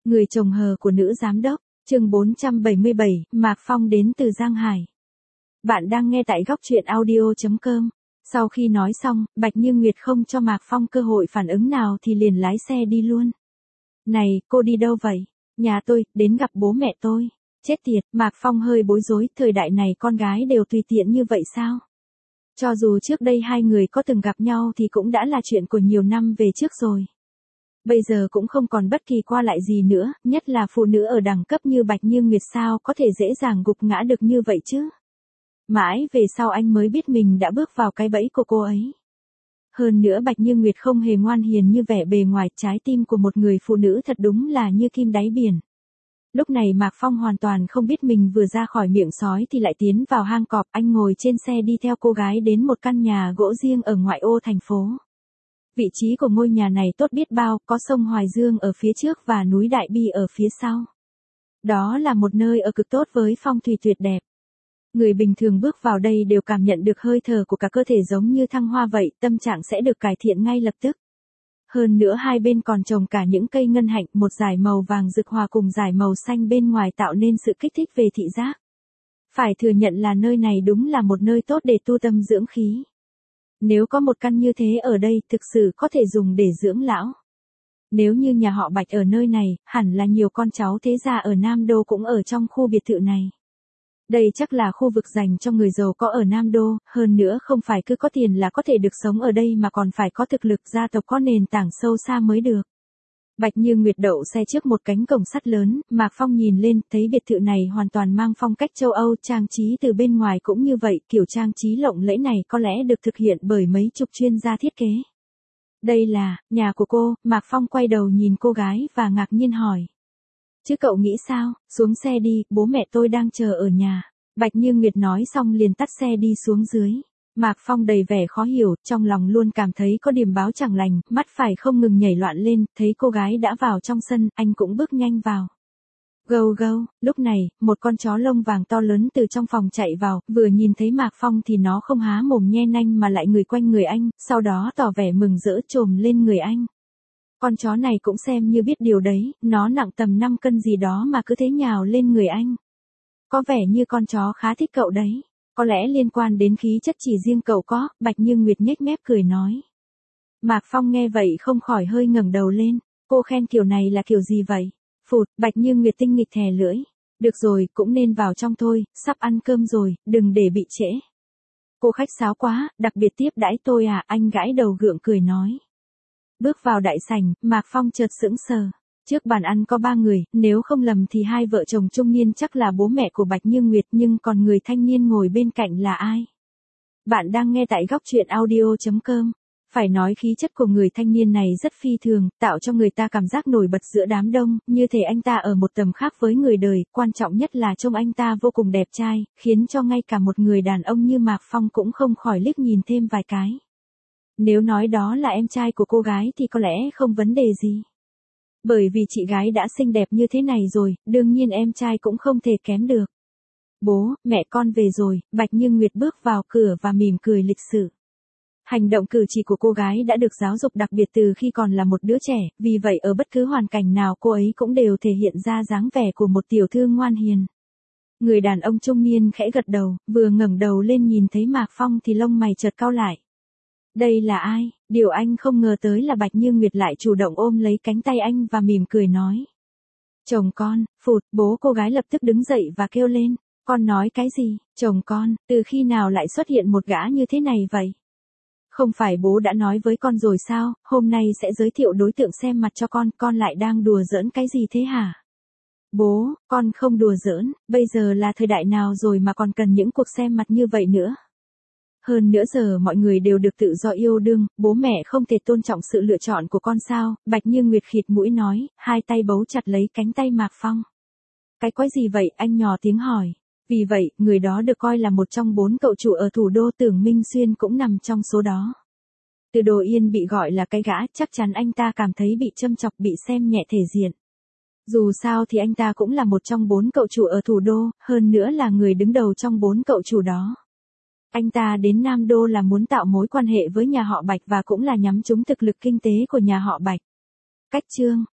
Người chồng hờ của nữ giám đốc, chương 477, Mạc Phong đến từ Giang Hải. Bạn đang nghe tại góc truyện audio.com. Sau khi nói xong, Bạch Như Nguyệt không cho Mạc Phong cơ hội phản ứng nào thì liền lái xe đi luôn. Này, cô đi đâu vậy? Nhà tôi, đến gặp bố mẹ tôi. Chết tiệt, Mạc Phong hơi bối rối, thời đại này con gái đều tùy tiện như vậy sao? Cho dù trước đây hai người có từng gặp nhau thì cũng đã là chuyện của nhiều năm về trước rồi. Bây giờ cũng không còn bất kỳ qua lại gì nữa, nhất là phụ nữ ở đẳng cấp như Bạch Như Nguyệt sao có thể dễ dàng gục ngã được như vậy chứ. Mãi về sau anh mới biết mình đã bước vào cái bẫy của cô ấy. Hơn nữa Bạch Như Nguyệt không hề ngoan hiền như vẻ bề ngoài, trái tim của một người phụ nữ thật đúng là như kim đáy biển. Lúc này Mạc Phong hoàn toàn không biết mình vừa ra khỏi miệng sói thì lại tiến vào hang cọp. Anh ngồi trên xe đi theo cô gái đến một căn nhà gỗ riêng ở ngoại ô thành phố. Vị trí của ngôi nhà này tốt biết bao, có sông Hoài Dương ở phía trước và núi Đại Bi ở phía sau. Đó là một nơi ở cực tốt với phong thủy tuyệt đẹp. Người bình thường bước vào đây đều cảm nhận được hơi thở của cả cơ thể giống như thăng hoa vậy, tâm trạng sẽ được cải thiện ngay lập tức. Hơn nữa hai bên còn trồng cả những cây ngân hạnh, một dải màu vàng rực hòa cùng dải màu xanh bên ngoài tạo nên sự kích thích về thị giác. Phải thừa nhận là nơi này đúng là một nơi tốt để tu tâm dưỡng khí. Nếu có một căn như thế ở đây thực sự có thể dùng để dưỡng lão. Nếu như nhà họ Bạch ở nơi này, hẳn là nhiều con cháu thế gia ở Nam Đô cũng ở trong khu biệt thự này. Đây chắc là khu vực dành cho người giàu có ở Nam Đô, hơn nữa không phải cứ có tiền là có thể được sống ở đây mà còn phải có thực lực gia tộc có nền tảng sâu xa mới được. Bạch Như Nguyệt đậu xe trước một cánh cổng sắt lớn, Mạc Phong nhìn lên, thấy biệt thự này hoàn toàn mang phong cách châu Âu, trang trí từ bên ngoài cũng như vậy, kiểu trang trí lộng lẫy này có lẽ được thực hiện bởi mấy chục chuyên gia thiết kế. Đây là, nhà của cô, Mạc Phong quay đầu nhìn cô gái và ngạc nhiên hỏi. Chứ cậu nghĩ sao, xuống xe đi, bố mẹ tôi đang chờ ở nhà. Bạch Như Nguyệt nói xong liền tắt xe đi xuống dưới. Mạc Phong đầy vẻ khó hiểu, trong lòng luôn cảm thấy có điểm báo chẳng lành, mắt phải không ngừng nhảy loạn lên, thấy cô gái đã vào trong sân, anh cũng bước nhanh vào. Gâu gâu, lúc này, một con chó lông vàng to lớn từ trong phòng chạy vào, vừa nhìn thấy Mạc Phong thì nó không há mồm nhe nanh mà lại người quanh người anh, sau đó tỏ vẻ mừng rỡ chồm lên người anh. Con chó này cũng xem như biết điều đấy, nó nặng tầm 5 cân gì đó mà cứ thế nhào lên người anh. Có vẻ như con chó khá thích cậu đấy. Có lẽ liên quan đến khí chất chỉ riêng cậu có, Bạch Như Nguyệt nhếch mép cười nói. Mạc Phong nghe vậy không khỏi hơi ngẩng đầu lên, cô khen kiểu này là kiểu gì vậy? Phụt, Bạch Như Nguyệt tinh nghịch thè lưỡi. Được rồi, cũng nên vào trong thôi, sắp ăn cơm rồi, đừng để bị trễ. Cô khách sáo quá, đặc biệt tiếp đãi tôi à, anh gãi đầu gượng cười nói. Bước vào đại sảnh, Mạc Phong chợt sững sờ. Trước bàn ăn có 3 người, nếu không lầm thì hai vợ chồng trung niên chắc là bố mẹ của Bạch Như Nguyệt, nhưng còn người thanh niên ngồi bên cạnh là ai? Bạn đang nghe tại góc truyện audio.com. Phải nói khí chất của người thanh niên này rất phi thường, tạo cho người ta cảm giác nổi bật giữa đám đông, như thể anh ta ở một tầm khác với người đời, quan trọng nhất là trông anh ta vô cùng đẹp trai, khiến cho ngay cả một người đàn ông như Mạc Phong cũng không khỏi liếc nhìn thêm vài cái. Nếu nói đó là em trai của cô gái thì có lẽ không vấn đề gì. Bởi vì chị gái đã xinh đẹp như thế này rồi, đương nhiên em trai cũng không thể kém được. Bố, mẹ con về rồi, Bạch Như Nguyệt bước vào cửa và mỉm cười lịch sự. Hành động cử chỉ của cô gái đã được giáo dục đặc biệt từ khi còn là một đứa trẻ, vì vậy ở bất cứ hoàn cảnh nào cô ấy cũng đều thể hiện ra dáng vẻ của một tiểu thư ngoan hiền. Người đàn ông trung niên khẽ gật đầu, vừa ngẩng đầu lên nhìn thấy Mạc Phong thì lông mày chợt cau lại. Đây là ai? Điều anh không ngờ tới là Bạch Như Nguyệt lại chủ động ôm lấy cánh tay anh và mỉm cười nói. Chồng con, phụt, bố cô gái lập tức đứng dậy và kêu lên. Con nói cái gì? Chồng con, từ khi nào lại xuất hiện một gã như thế này vậy? Không phải bố đã nói với con rồi sao, hôm nay sẽ giới thiệu đối tượng xem mặt cho con lại đang đùa giỡn cái gì thế hả? Bố, con không đùa giỡn, bây giờ là thời đại nào rồi mà còn cần những cuộc xem mặt như vậy nữa? Hơn nữa giờ mọi người đều được tự do yêu đương, bố mẹ không thể tôn trọng sự lựa chọn của con sao? Bạch Như Nguyệt khịt mũi nói, hai tay bấu chặt lấy cánh tay Mạc Phong. Cái quái gì vậy? Anh nhỏ tiếng hỏi. Vì vậy, người đó được coi là một trong 4 cậu chủ ở thủ đô, Tưởng Minh Xuyên cũng nằm trong số đó. Từ Đồ Yên bị gọi là cái gã, chắc chắn anh ta cảm thấy bị châm chọc, bị xem nhẹ thể diện. Dù sao thì anh ta cũng là một trong 4 cậu chủ ở thủ đô, hơn nữa là người đứng đầu trong 4 cậu chủ đó. Anh ta đến Nam Đô là muốn tạo mối quan hệ với nhà họ Bạch và cũng là nhắm trúng thực lực kinh tế của nhà họ Bạch. Cách chương,